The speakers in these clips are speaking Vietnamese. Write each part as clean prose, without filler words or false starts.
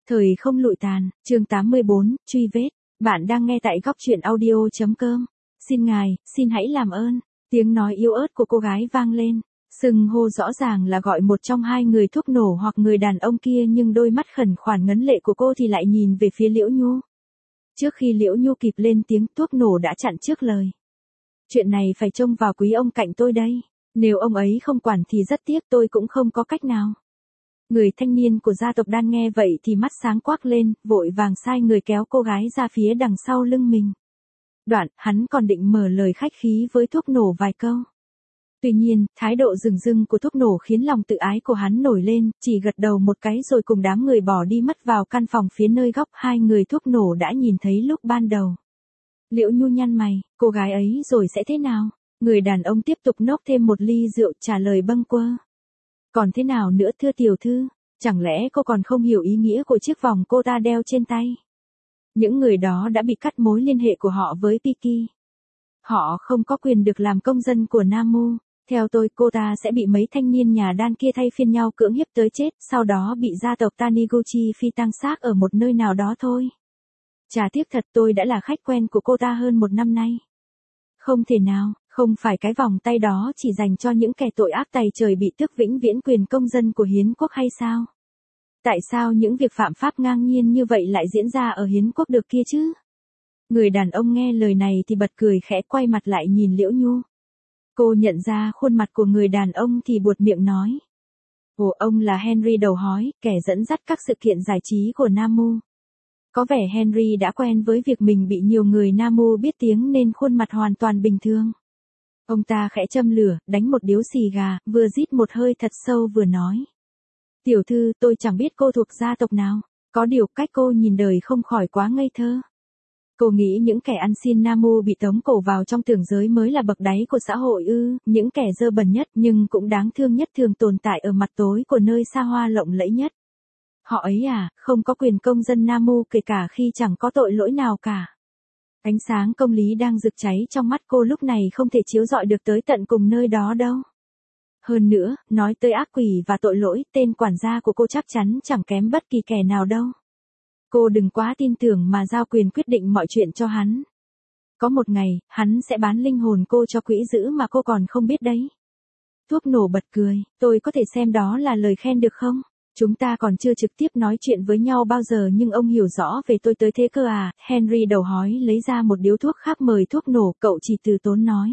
Thời không lụi tàn, chương 84, truy vết. Bạn đang nghe tại góc truyện audio.com. Xin ngài, xin hãy làm ơn. Tiếng nói yếu ớt của cô gái vang lên. Xưng hô rõ ràng là gọi một trong hai người thuốc nổ hoặc người đàn ông kia, nhưng đôi mắt khẩn khoản ngấn lệ của cô thì lại nhìn về phía Liễu Nhu. Trước khi Liễu Nhu kịp lên tiếng, thuốc nổ đã chặn trước lời. Chuyện này phải trông vào quý ông cạnh tôi đây. Nếu ông ấy không quản thì rất tiếc, tôi cũng không có cách nào. Người thanh niên của gia tộc Đan nghe vậy thì mắt sáng quắc lên, vội vàng sai người kéo cô gái ra phía đằng sau lưng mình. Đoạn, hắn còn định mở lời khách khí với thuốc nổ vài câu. Tuy nhiên, thái độ rừng rưng của thuốc nổ khiến lòng tự ái của hắn nổi lên, chỉ gật đầu một cái rồi cùng đám người bỏ đi mất vào căn phòng phía nơi góc hai người thuốc nổ đã nhìn thấy lúc ban đầu. Liễu Nhu nhăn mày, cô gái ấy rồi sẽ thế nào? Người đàn ông tiếp tục nốc thêm một ly rượu, trả lời bâng quơ. Còn thế nào nữa thưa tiểu thư, chẳng lẽ cô còn không hiểu ý nghĩa của chiếc vòng cô ta đeo trên tay? Những người đó đã bị cắt mối liên hệ của họ với Piki. Họ không có quyền được làm công dân của Namu. Theo tôi, cô ta sẽ bị mấy thanh niên nhà Đan kia thay phiên nhau cưỡng hiếp tới chết, sau đó bị gia tộc Taniguchi phi tang xác ở một nơi nào đó thôi. Chả tiếc thật, tôi đã là khách quen của cô ta hơn 1 năm nay. Không thể nào, không phải cái vòng tay đó chỉ dành cho những kẻ tội ác tày trời bị tước vĩnh viễn quyền công dân của Hiến quốc hay sao? Tại sao những việc phạm pháp ngang nhiên như vậy lại diễn ra ở Hiến quốc được kia chứ? Người đàn ông nghe lời này thì bật cười khẽ, quay mặt lại nhìn Liễu Nhu. Cô nhận ra khuôn mặt của người đàn ông thì buột miệng nói. Ồ, ông là Henry đầu hói, kẻ dẫn dắt các sự kiện giải trí của Namu. Có vẻ Henry đã quen với việc mình bị nhiều người Namu biết tiếng nên khuôn mặt hoàn toàn bình thường. Ông ta khẽ châm lửa, đánh một điếu xì gà, vừa rít một hơi thật sâu vừa nói. Tiểu thư, tôi chẳng biết cô thuộc gia tộc nào, có điều cách cô nhìn đời không khỏi quá ngây thơ. Cô nghĩ những kẻ ăn xin Namu bị tống cổ vào trong tưởng giới mới là bậc đáy của xã hội ư? Những kẻ dơ bẩn nhất nhưng cũng đáng thương nhất thường tồn tại ở mặt tối của nơi xa hoa lộng lẫy nhất. Họ ấy à, không có quyền công dân Namu kể cả khi chẳng có tội lỗi nào cả. Ánh sáng công lý đang rực cháy trong mắt cô lúc này không thể chiếu rọi được tới tận cùng nơi đó đâu. Hơn nữa, nói tới ác quỷ và tội lỗi, tên quản gia của cô chắc chắn chẳng kém bất kỳ kẻ nào đâu. Cô đừng quá tin tưởng mà giao quyền quyết định mọi chuyện cho hắn. Có một ngày, hắn sẽ bán linh hồn cô cho quỹ dữ mà cô còn không biết đấy. Thuốc nổ bật cười, tôi có thể xem đó là lời khen được không? Chúng ta còn chưa trực tiếp nói chuyện với nhau bao giờ nhưng ông hiểu rõ về tôi tới thế cơ à? Henry đầu hói lấy ra một điếu thuốc khác mời thuốc nổ, cậu chỉ từ tốn nói.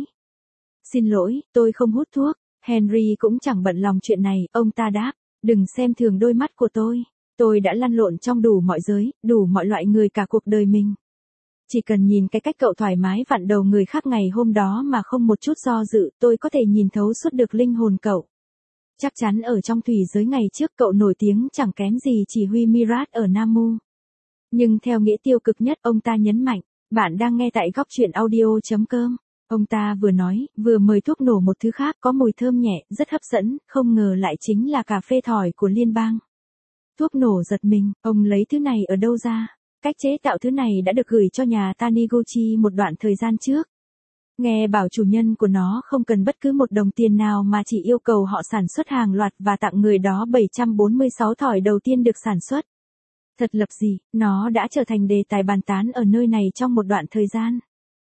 Xin lỗi, tôi không hút thuốc. Henry cũng chẳng bận lòng chuyện này, ông ta đáp. Đừng xem thường đôi mắt của tôi. Tôi đã lăn lộn trong đủ mọi giới, đủ mọi loại người cả cuộc đời mình. Chỉ cần nhìn cái cách cậu thoải mái vặn đầu người khác ngày hôm đó mà không một chút do dự, tôi có thể nhìn thấu suốt được linh hồn cậu. Chắc chắn ở trong thủy giới ngày trước cậu nổi tiếng chẳng kém gì chỉ huy Mirat ở Namu. Nhưng theo nghĩa tiêu cực nhất, ông ta nhấn mạnh, bạn đang nghe tại góc truyện audio.com. Ông ta vừa nói, vừa mời thuốc nổ một thứ khác có mùi thơm nhẹ, rất hấp dẫn, không ngờ lại chính là cà phê thỏi của liên bang. Thuốc nổ giật mình, ông lấy thứ này ở đâu ra? Cách chế tạo thứ này đã được gửi cho nhà Taniguchi một đoạn thời gian trước. Nghe bảo chủ nhân của nó không cần bất cứ một đồng tiền nào mà chỉ yêu cầu họ sản xuất hàng loạt và tặng người đó 746 thỏi đầu tiên được sản xuất. Thật lập gì, nó đã trở thành đề tài bàn tán ở nơi này trong một đoạn thời gian.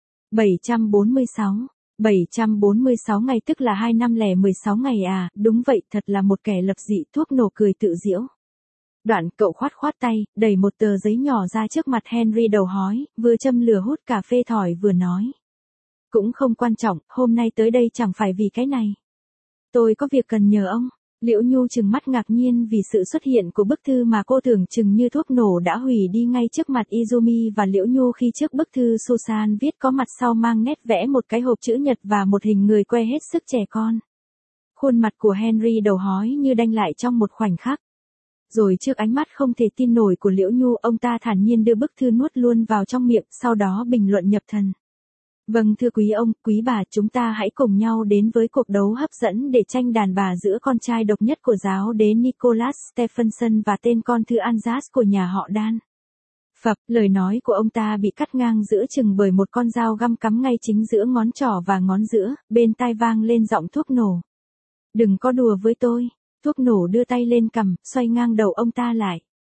746 ngày tức là 2516 ngày à, đúng vậy, thật là một kẻ lập dị. Thuốc nổ cười tự giễu. Đoạn cậu khoát tay, đẩy một tờ giấy nhỏ ra trước mặt Henry đầu hói, vừa châm lửa hút cà phê thỏi vừa nói. Cũng không quan trọng, hôm nay tới đây chẳng phải vì cái này. Tôi có việc cần nhờ ông. Liễu Nhu trừng mắt ngạc nhiên vì sự xuất hiện của bức thư mà cô tưởng chừng như thuốc nổ đã hủy đi ngay trước mặt Izumi và Liễu Nhu khi trước bức thư Susan viết có mặt sau mang nét vẽ một cái hộp chữ nhật và một hình người que hết sức trẻ con. Khuôn mặt của Henry đầu hói như đanh lại trong một khoảnh khắc. Rồi trước ánh mắt không thể tin nổi của Liễu Nhu, ông ta thản nhiên đưa bức thư nuốt luôn vào trong miệng, sau đó bình luận nhập thần. Vâng thưa quý ông, quý bà, chúng ta hãy cùng nhau đến với cuộc đấu hấp dẫn để tranh đàn bà giữa con trai độc nhất của giáo đế Nicholas Stephenson và tên con thứ Anjas của nhà họ Dan. Phập, lời nói của ông ta bị cắt ngang giữa chừng bởi một con dao găm cắm ngay chính giữa ngón trỏ và ngón giữa, bên tai vang lên giọng thuốc nổ. Đừng có đùa với tôi. Thuốc nổ đưa tay lên cằm, xoay ngang đầu ông ta lại.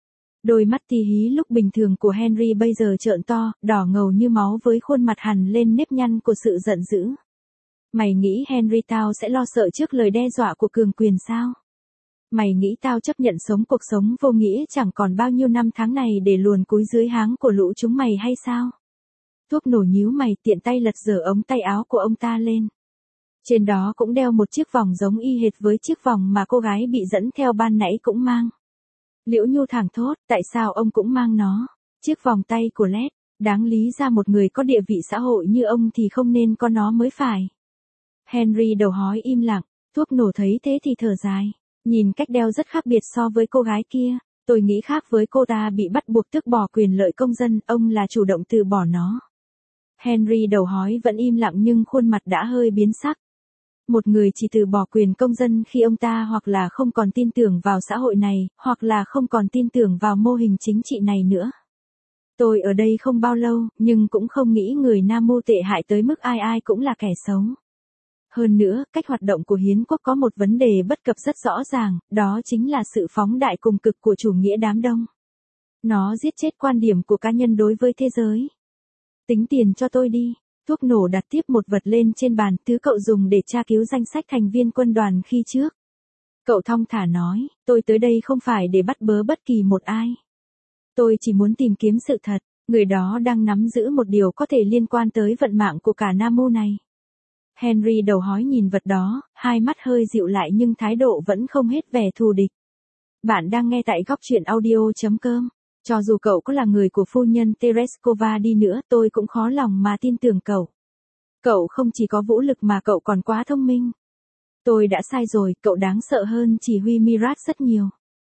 Đôi mắt tí hí lúc bình thường của Henry bây giờ trợn to, đỏ ngầu như máu với khuôn mặt hằn lên nếp nhăn của sự giận dữ. Mày nghĩ Henry tao sẽ lo sợ trước lời đe dọa của cường quyền sao? Mày nghĩ tao chấp nhận sống cuộc sống vô nghĩa chẳng còn bao nhiêu năm tháng này để luồn cúi dưới háng của lũ chúng mày hay sao? Thuốc nổ nhíu mày tiện tay lật dở ống tay áo của ông ta lên. Trên đó cũng đeo một chiếc vòng giống y hệt với chiếc vòng mà cô gái bị dẫn theo ban nãy cũng mang. Liễu Nhu thẳng thốt, tại sao ông cũng mang nó? Chiếc vòng tay của LED, đáng lý ra một người có địa vị xã hội như ông thì không nên có nó mới phải. Henry đầu hói im lặng, thuốc nổ thấy thế thì thở dài. Nhìn cách đeo rất khác biệt so với cô gái kia, tôi nghĩ khác với cô ta bị bắt buộc tước bỏ quyền lợi công dân, ông là chủ động từ bỏ nó. Henry đầu hói vẫn im lặng nhưng khuôn mặt đã hơi biến sắc. Một người chỉ từ bỏ quyền công dân khi ông ta hoặc là không còn tin tưởng vào xã hội này, hoặc là không còn tin tưởng vào mô hình chính trị này nữa. Tôi ở đây không bao lâu, nhưng cũng không nghĩ người Nam Mô tệ hại tới mức ai ai cũng là kẻ xấu. Hơn nữa, cách hoạt động của Hiến quốc có một vấn đề bất cập rất rõ ràng, đó chính là sự phóng đại cùng cực của chủ nghĩa đám đông. Nó giết chết quan điểm của cá nhân đối với thế giới. Tính tiền cho tôi đi. Thuốc nổ đặt tiếp một vật lên trên bàn, thứ cậu dùng để tra cứu danh sách thành viên quân đoàn khi trước. Cậu thong thả nói, tôi tới đây không phải để bắt bớ bất kỳ một ai. Tôi chỉ muốn tìm kiếm sự thật, người đó đang nắm giữ một điều có thể liên quan tới vận mạng của cả Nam Mô này. Henry đầu hói nhìn vật đó, hai mắt hơi dịu lại nhưng thái độ vẫn không hết vẻ thù địch. Bạn đang nghe tại góc truyện audio.com. Cho dù cậu có là người của phu nhân Tereskova đi nữa, tôi cũng khó lòng mà tin tưởng cậu. Cậu không chỉ có vũ lực mà cậu còn quá thông minh. Tôi đã sai rồi, cậu đáng sợ hơn chỉ huy Mirat rất nhiều.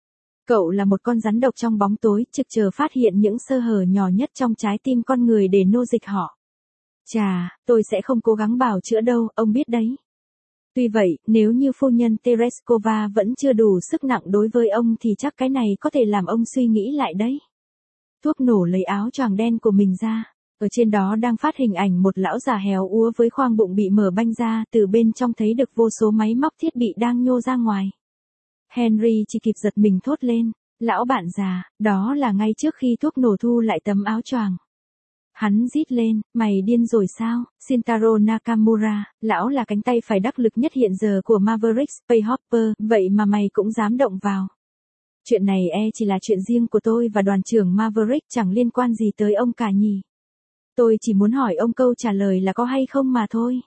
Cậu là một con rắn độc trong bóng tối, trực chờ phát hiện những sơ hở nhỏ nhất trong trái tim con người để nô dịch họ. Chà, tôi sẽ không cố gắng bào chữa đâu, ông biết đấy. Tuy vậy, nếu như phu nhân Tereskova vẫn chưa đủ sức nặng đối với ông thì chắc cái này có thể làm ông suy nghĩ lại đấy. Thuốc nổ lấy áo choàng đen của mình ra. Ở trên đó đang phát hình ảnh một lão già héo úa với khoang bụng bị mở banh ra, từ bên trong thấy được vô số máy móc thiết bị đang nhô ra ngoài. Henry chỉ kịp giật mình thốt lên, lão bạn già, đó là ngay trước khi thuốc nổ thu lại tấm áo choàng. Hắn rít lên, mày điên rồi sao? Shintaro Nakamura, lão là cánh tay phải đắc lực nhất hiện giờ của Maverick Spacehopper, vậy mà mày cũng dám động vào. Chuyện này chỉ là chuyện riêng của tôi và đoàn trưởng Maverick, chẳng liên quan gì tới ông cả nhỉ. Tôi chỉ muốn hỏi ông câu trả lời là có hay không mà thôi.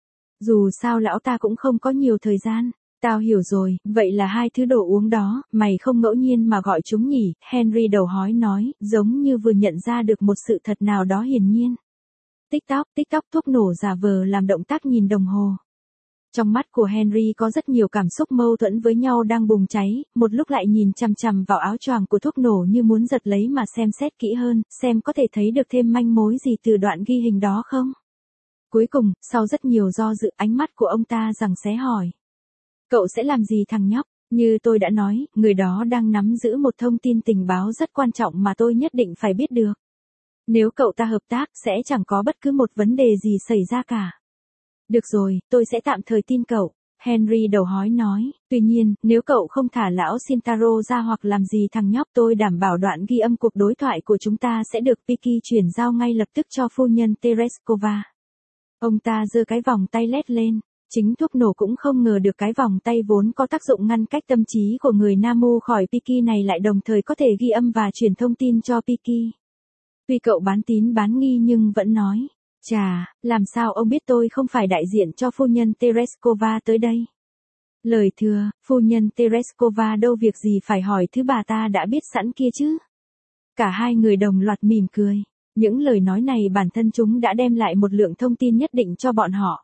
Dù sao lão ta cũng không có nhiều thời gian. Tao hiểu rồi, vậy là hai thứ đồ uống đó, mày không ngẫu nhiên mà gọi chúng nhỉ, Henry đầu hói nói, giống như vừa nhận ra được một sự thật nào đó hiển nhiên. Tích tóc, thuốc nổ giả vờ làm động tác nhìn đồng hồ. Trong mắt của Henry có rất nhiều cảm xúc mâu thuẫn với nhau đang bùng cháy, một lúc lại nhìn chằm chằm vào áo choàng của thuốc nổ như muốn giật lấy mà xem xét kỹ hơn, xem có thể thấy được thêm manh mối gì từ đoạn ghi hình đó không. Cuối cùng, sau rất nhiều do dự, ánh mắt của ông ta giằng xé hỏi. Cậu sẽ làm gì thằng nhóc? Như tôi đã nói, người đó đang nắm giữ một thông tin tình báo rất quan trọng mà tôi nhất định phải biết được. Nếu cậu ta hợp tác sẽ chẳng có bất cứ một vấn đề gì xảy ra cả. Được rồi, tôi sẽ tạm thời tin cậu, Henry đầu hói nói. Tuy nhiên, nếu cậu không thả lão Shintaro ra hoặc làm gì thằng nhóc, tôi đảm bảo đoạn ghi âm cuộc đối thoại của chúng ta sẽ được Piki chuyển giao ngay lập tức cho phu nhân Tereskova. Ông ta giơ cái vòng tay LED lên. Chính thuốc nổ cũng không ngờ được cái vòng tay vốn có tác dụng ngăn cách tâm trí của người Namu khỏi Piki này lại đồng thời có thể ghi âm và truyền thông tin cho Piki. Tuy cậu bán tín bán nghi nhưng vẫn nói, chà, làm sao ông biết tôi không phải đại diện cho phu nhân Tereskova tới đây? Lời thừa, phu nhân Tereskova đâu việc gì phải hỏi thứ bà ta đã biết sẵn kia chứ? Cả hai người đồng loạt mỉm cười. Những lời nói này bản thân chúng đã đem lại một lượng thông tin nhất định cho bọn họ.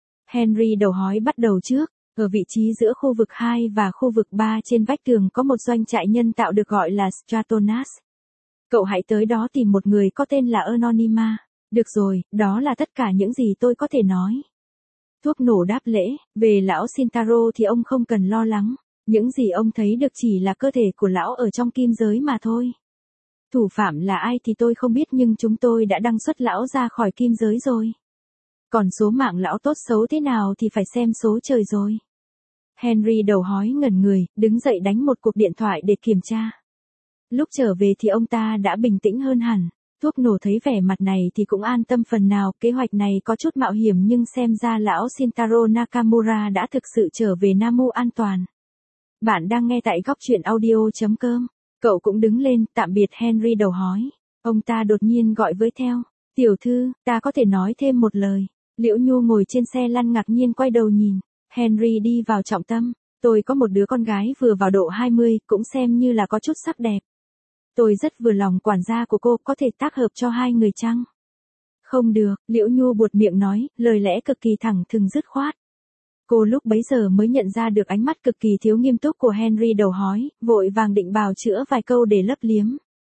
Henry đầu hói bắt đầu trước, ở vị trí giữa khu vực 2 và khu vực 3 trên vách tường có một doanh trại nhân tạo được gọi là Stratonas. Cậu hãy tới đó tìm một người có tên là Anonyma. Được rồi, đó là tất cả những gì tôi có thể nói. Thuốc nổ đáp lễ, về lão Shintaro thì ông không cần lo lắng. Những gì ông thấy được chỉ là cơ thể của lão ở trong kim giới mà thôi. Thủ phạm là ai thì tôi không biết nhưng chúng tôi đã đăng xuất lão ra khỏi kim giới rồi. Còn số mạng lão tốt xấu thế nào thì phải xem số trời rồi. Henry đầu hói ngẩn người, đứng dậy đánh một cuộc điện thoại để kiểm tra. Lúc trở về thì ông ta đã bình tĩnh hơn hẳn. Thuốc nổ thấy vẻ mặt này thì cũng an tâm phần nào, kế hoạch này có chút mạo hiểm nhưng xem ra lão Shintaro Nakamura đã thực sự trở về Namu an toàn. Bạn đang nghe tại góc truyện audio.com. Cậu cũng đứng lên, tạm biệt Henry đầu hói. Ông ta đột nhiên gọi với theo. Tiểu thư, ta có thể nói thêm một lời. Liễu Nhu ngồi trên xe lăn ngạc nhiên quay đầu nhìn. Henry đi vào trọng tâm. Tôi có một đứa con gái vừa vào độ 20, cũng xem như là có chút sắc đẹp. Tôi rất vừa lòng quản gia của cô, có thể tác hợp cho hai người chăng? Không được, Liễu Nhu buột miệng nói, lời lẽ cực kỳ thẳng thừng dứt khoát. Cô lúc bấy giờ mới nhận ra được ánh mắt cực kỳ thiếu nghiêm túc của Henry đầu hói, vội vàng định bào chữa vài câu để lấp liếm.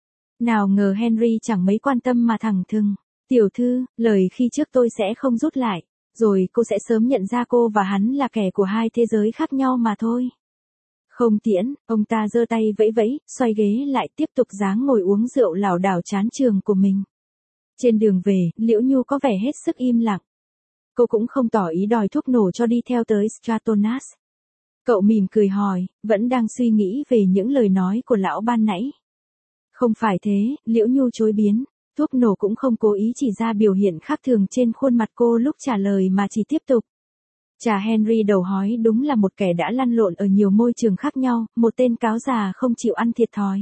Nào ngờ Henry chẳng mấy quan tâm mà thẳng thừng. Tiểu thư, lời khi trước tôi sẽ không rút lại, rồi cô sẽ sớm nhận ra cô và hắn là kẻ của hai thế giới khác nhau mà thôi. Không tiễn, ông ta giơ tay vẫy vẫy, xoay ghế lại tiếp tục dáng ngồi uống rượu lảo đảo chán trường của mình. Trên đường về, Liễu Nhu có vẻ hết sức im lặng. Cô cũng không tỏ ý đòi thuốc nổ cho đi theo tới Stratonas. Cậu mỉm cười hỏi, vẫn đang suy nghĩ về những lời nói của lão ban nãy. Không phải thế, Liễu Nhu chối biến. Thuốc nổ cũng không cố ý chỉ ra biểu hiện khác thường trên khuôn mặt cô lúc trả lời mà chỉ tiếp tục. Chà, Henry đầu hói đúng là một kẻ đã lăn lộn ở nhiều môi trường khác nhau, một tên cáo già không chịu ăn thiệt thòi.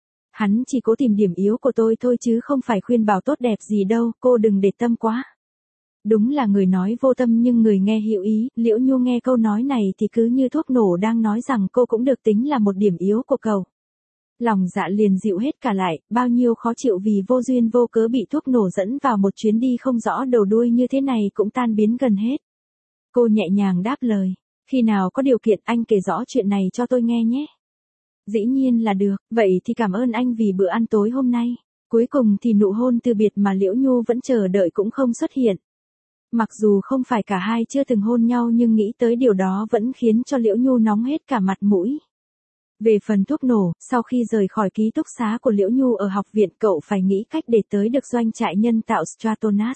Hắn chỉ cố tìm điểm yếu của tôi thôi chứ không phải khuyên bảo tốt đẹp gì đâu, cô đừng để tâm quá. Đúng là người nói vô tâm nhưng người nghe hữu ý, Liễu Nhu nghe câu nói này thì cứ như thuốc nổ đang nói rằng cô cũng được tính là một điểm yếu của cậu. Lòng dạ liền dịu hết cả lại, bao nhiêu khó chịu vì vô duyên vô cớ bị thuốc nổ dẫn vào một chuyến đi không rõ đầu đuôi như thế này cũng tan biến gần hết. Cô nhẹ nhàng đáp lời, khi nào có điều kiện anh kể rõ chuyện này cho tôi nghe nhé. Dĩ nhiên là được, vậy thì cảm ơn anh vì bữa ăn tối hôm nay. Cuối cùng thì nụ hôn từ biệt mà Liễu Nhu vẫn chờ đợi cũng không xuất hiện. Mặc dù không phải cả hai chưa từng hôn nhau nhưng nghĩ tới điều đó vẫn khiến cho Liễu Nhu nóng hết cả mặt mũi. Về phần thuốc nổ, sau khi rời khỏi ký túc xá của Liễu Nhu ở học viện cậu phải nghĩ cách để tới được doanh trại nhân tạo Stratonas.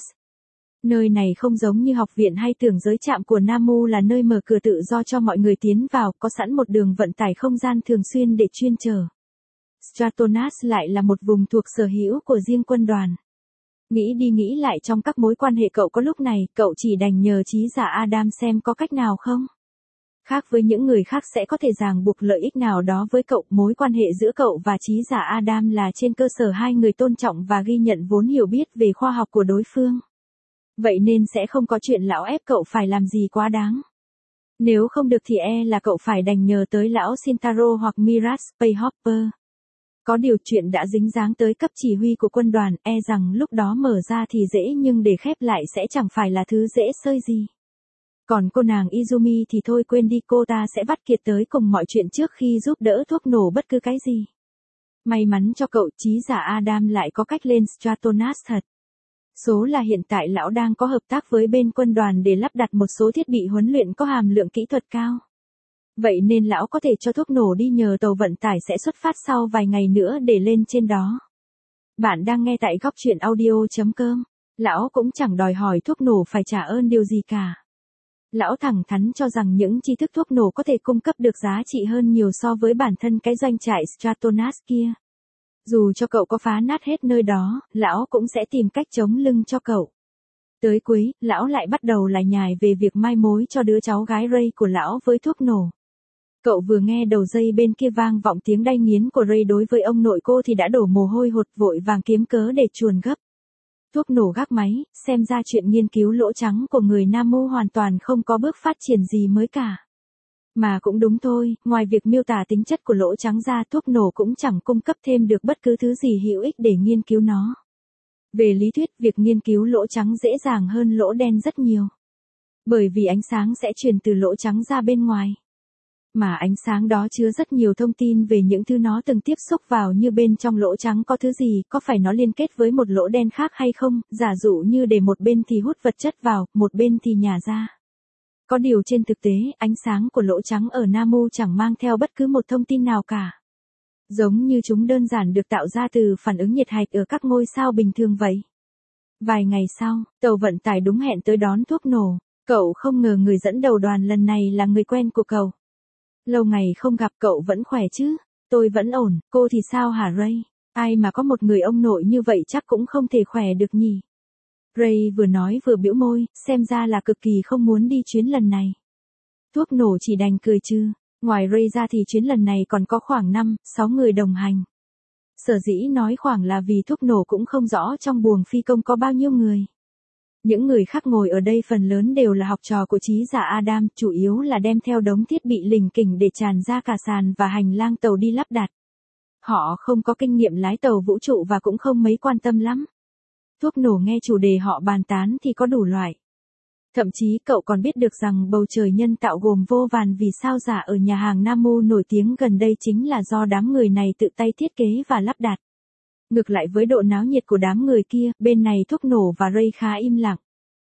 Nơi này không giống như học viện hay tưởng giới trạm của Namu là nơi mở cửa tự do cho mọi người tiến vào, có sẵn một đường vận tải không gian thường xuyên để chuyên chở. Stratonas lại là một vùng thuộc sở hữu của riêng quân đoàn. Nghĩ đi nghĩ lại trong các mối quan hệ cậu có lúc này, cậu chỉ đành nhờ trí giả Adam xem có cách nào không. Khác với những người khác sẽ có thể ràng buộc lợi ích nào đó với cậu, mối quan hệ giữa cậu và trí giả Adam là trên cơ sở hai người tôn trọng và ghi nhận vốn hiểu biết về khoa học của đối phương. Vậy nên sẽ không có chuyện lão ép cậu phải làm gì quá đáng. Nếu không được thì là cậu phải đành nhờ tới lão Shintaro hoặc Mirat Spacehopper. Có điều chuyện đã dính dáng tới cấp chỉ huy của quân đoàn, rằng lúc đó mở ra thì dễ nhưng để khép lại sẽ chẳng phải là thứ dễ xơi gì. Còn cô nàng Izumi thì thôi quên đi, cô ta sẽ vắt kiệt tới cùng mọi chuyện trước khi giúp đỡ thuốc nổ bất cứ cái gì. May mắn cho cậu, trí giả Adam lại có cách lên Stratonas thật. Số là hiện tại lão đang có hợp tác với bên quân đoàn để lắp đặt một số thiết bị huấn luyện có hàm lượng kỹ thuật cao. Vậy nên lão có thể cho thuốc nổ đi nhờ tàu vận tải sẽ xuất phát sau vài ngày nữa để lên trên đó. Bạn đang nghe tại góc truyện audio.com. Lão cũng chẳng đòi hỏi thuốc nổ phải trả ơn điều gì cả. Lão thẳng thắn cho rằng những tri thức thuốc nổ có thể cung cấp được giá trị hơn nhiều so với bản thân cái doanh trại Stratonas kia. Dù cho cậu có phá nát hết nơi đó, lão cũng sẽ tìm cách chống lưng cho cậu. Tới cuối, lão lại bắt đầu lải nhải về việc mai mối cho đứa cháu gái Ray của lão với thuốc nổ. Cậu vừa nghe đầu dây bên kia vang vọng tiếng đay nghiến của Ray đối với ông nội cô thì đã đổ mồ hôi hột, vội vàng kiếm cớ để chuồn gấp. Thuốc nổ gác máy, xem ra chuyện nghiên cứu lỗ trắng của người Namu hoàn toàn không có bước phát triển gì mới cả. Mà cũng đúng thôi, ngoài việc miêu tả tính chất của lỗ trắng ra, thuốc nổ cũng chẳng cung cấp thêm được bất cứ thứ gì hữu ích để nghiên cứu nó. Về lý thuyết, việc nghiên cứu lỗ trắng dễ dàng hơn lỗ đen rất nhiều. Bởi vì ánh sáng sẽ truyền từ lỗ trắng ra bên ngoài. Mà ánh sáng đó chứa rất nhiều thông tin về những thứ nó từng tiếp xúc vào, như bên trong lỗ trắng có thứ gì, có phải nó liên kết với một lỗ đen khác hay không, giả dụ như để một bên thì hút vật chất vào, một bên thì nhả ra. Có điều trên thực tế, ánh sáng của lỗ trắng ở Namu chẳng mang theo bất cứ một thông tin nào cả. Giống như chúng đơn giản được tạo ra từ phản ứng nhiệt hạch ở các ngôi sao bình thường vậy. Vài ngày sau, tàu vận tải đúng hẹn tới đón thuốc nổ. Cậu không ngờ người dẫn đầu đoàn lần này là người quen của cậu. Lâu ngày không gặp, cậu vẫn khỏe chứ? tôi vẫn ổn, cô thì sao hả Ray? Ai mà có một người ông nội như vậy chắc cũng không thể khỏe được nhỉ. Ray vừa nói vừa bĩu môi, xem ra là cực kỳ không muốn đi chuyến lần này. Thuốc nổ chỉ đành cười chứ. Ngoài Ray ra thì chuyến lần này còn có khoảng 5-6 người đồng hành. Sở dĩ nói khoảng là vì thuốc nổ cũng không rõ trong buồng phi công có bao nhiêu người. Những người khác ngồi ở đây phần lớn đều là học trò của trí giả Adam, chủ yếu là đem theo đống thiết bị lỉnh kỉnh để tràn ra cả sàn và hành lang tàu đi lắp đặt. Họ không có kinh nghiệm lái tàu vũ trụ và cũng không mấy quan tâm lắm. Thuốc nổ nghe chủ đề họ bàn tán thì có đủ loại. Thậm chí cậu còn biết được rằng bầu trời nhân tạo gồm vô vàn vì sao giả ở nhà hàng Namu nổi tiếng gần đây chính là do đám người này tự tay thiết kế và lắp đặt. Ngược lại với độ náo nhiệt của đám người kia, bên này thuốc nổ và Ray khá im lặng.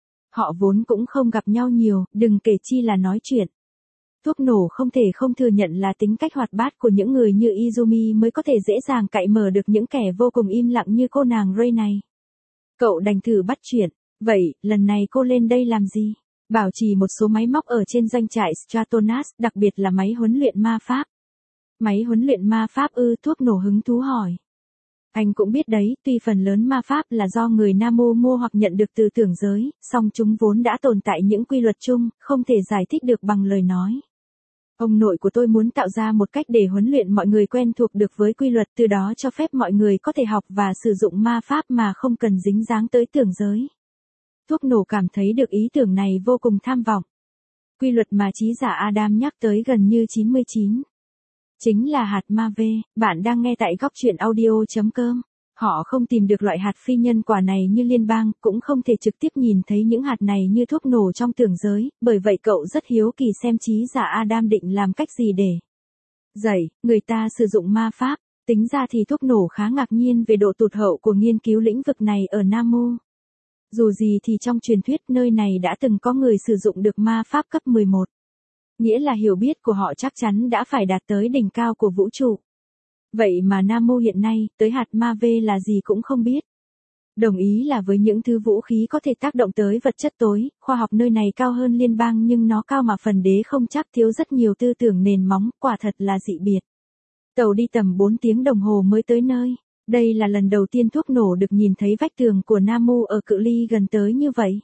Họ vốn cũng không gặp nhau nhiều, đừng kể chi là nói chuyện. Thuốc nổ không thể không thừa nhận là tính cách hoạt bát của những người như Izumi mới có thể dễ dàng cạy mở được những kẻ vô cùng im lặng như cô nàng Ray này. Cậu đành thử bắt chuyện. Vậy, lần này cô lên đây làm gì? Bảo trì một số máy móc ở trên doanh trại Stratonus, đặc biệt là máy huấn luyện ma pháp. Máy huấn luyện ma pháp ư? Thuốc nổ hứng thú hỏi. Anh cũng biết đấy, tuy phần lớn ma pháp là do người Namu mua hoặc nhận được từ tưởng giới, song chúng vốn đã tồn tại những quy luật chung, không thể giải thích được bằng lời nói. Ông nội của tôi muốn tạo ra một cách để huấn luyện mọi người quen thuộc được với quy luật, từ đó cho phép mọi người có thể học và sử dụng ma pháp mà không cần dính dáng tới tưởng giới. Thuốc nổ cảm thấy được ý tưởng này vô cùng tham vọng. Quy luật mà trí giả Adam nhắc tới gần như 99. Chính là hạt ma V. Bạn đang nghe tại góc truyện audio.com. Họ không tìm được loại hạt phi nhân quả này như liên bang, cũng không thể trực tiếp nhìn thấy những hạt này như thuốc nổ trong tưởng giới, bởi vậy cậu rất hiếu kỳ xem trí giả Adam định làm cách gì để dạy người ta sử dụng ma pháp. Tính ra thì thuốc nổ khá ngạc nhiên về độ tụt hậu của nghiên cứu lĩnh vực này ở Namu. Dù gì thì trong truyền thuyết nơi này đã từng có người sử dụng được ma pháp cấp 11. Nghĩa là hiểu biết của họ chắc chắn đã phải đạt tới đỉnh cao của vũ trụ. Vậy mà Namu hiện nay, tới hạt ma V là gì cũng không biết. Đồng ý là với những thứ vũ khí có thể tác động tới vật chất tối, khoa học nơi này cao hơn liên bang nhưng nó cao mà phần đế không chắc, thiếu rất nhiều tư tưởng nền móng, quả thật là dị biệt. Tàu đi tầm 4 tiếng đồng hồ mới tới nơi. Đây là lần đầu tiên thuốc nổ được nhìn thấy vách tường của Namu ở cự ly gần tới như vậy.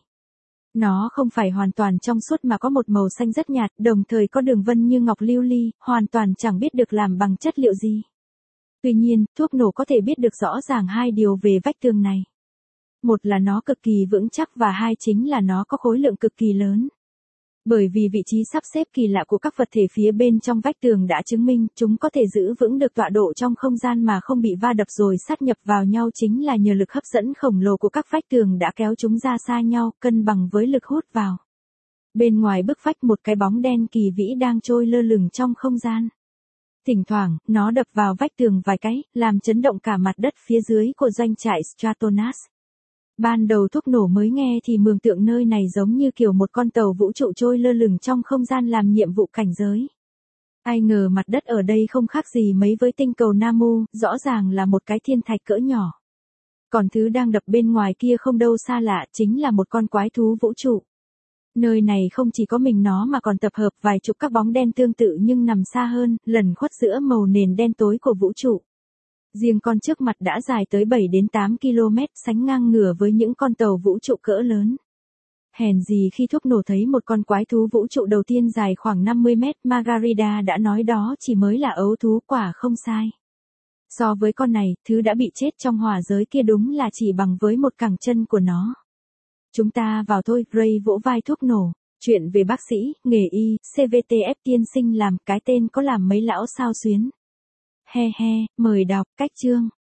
Nó không phải hoàn toàn trong suốt mà có một màu xanh rất nhạt, đồng thời có đường vân như ngọc lưu ly, hoàn toàn chẳng biết được làm bằng chất liệu gì. Tuy nhiên, thuốc nổ có thể biết được rõ ràng hai điều về vách tường này. Một là nó cực kỳ vững chắc và hai chính là nó có khối lượng cực kỳ lớn. Bởi vì vị trí sắp xếp kỳ lạ của các vật thể phía bên trong vách tường đã chứng minh chúng có thể giữ vững được tọa độ trong không gian mà không bị va đập rồi sát nhập vào nhau, chính là nhờ lực hấp dẫn khổng lồ của các vách tường đã kéo chúng ra xa nhau, cân bằng với lực hút vào. Bên ngoài bức vách một cái bóng đen kỳ vĩ đang trôi lơ lửng trong không gian. Thỉnh thoảng, nó đập vào vách tường vài cái, làm chấn động cả mặt đất phía dưới của doanh trại Stratonus. Ban đầu thuốc nổ mới nghe thì mường tượng nơi này giống như kiểu một con tàu vũ trụ trôi lơ lửng trong không gian làm nhiệm vụ cảnh giới. Ai ngờ mặt đất ở đây không khác gì mấy với tinh cầu Namu, rõ ràng là một cái thiên thạch cỡ nhỏ. Còn thứ đang đập bên ngoài kia không đâu xa lạ, chính là một con quái thú vũ trụ. Nơi này không chỉ có mình nó mà còn tập hợp vài chục các bóng đen tương tự nhưng nằm xa hơn, lẩn khuất giữa màu nền đen tối của vũ trụ. Riêng con trước mặt đã dài tới 7 đến 8 km, sánh ngang ngửa với những con tàu vũ trụ cỡ lớn. Hèn gì khi thuốc nổ thấy một con quái thú vũ trụ đầu tiên dài khoảng 50 mét, Margarida đã nói đó chỉ mới là ấu thú, quả không sai. So với con này, thứ đã bị chết trong hỏa giới kia đúng là chỉ bằng với một cẳng chân của nó. Chúng ta vào thôi, Ray vỗ vai thuốc nổ. Chuyện về bác sĩ, nghề y, CVTF tiên sinh làm, cái tên có làm mấy lão sao xuyến. He he, mời đọc, cách chương.